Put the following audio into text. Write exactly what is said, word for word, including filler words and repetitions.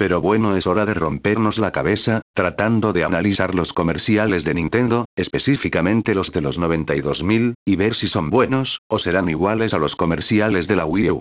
Pero bueno, es hora de rompernos la cabeza, tratando de analizar los comerciales de Nintendo, específicamente los de los noventa y dos mil, y ver si son buenos, o serán iguales a los comerciales de la Wii U.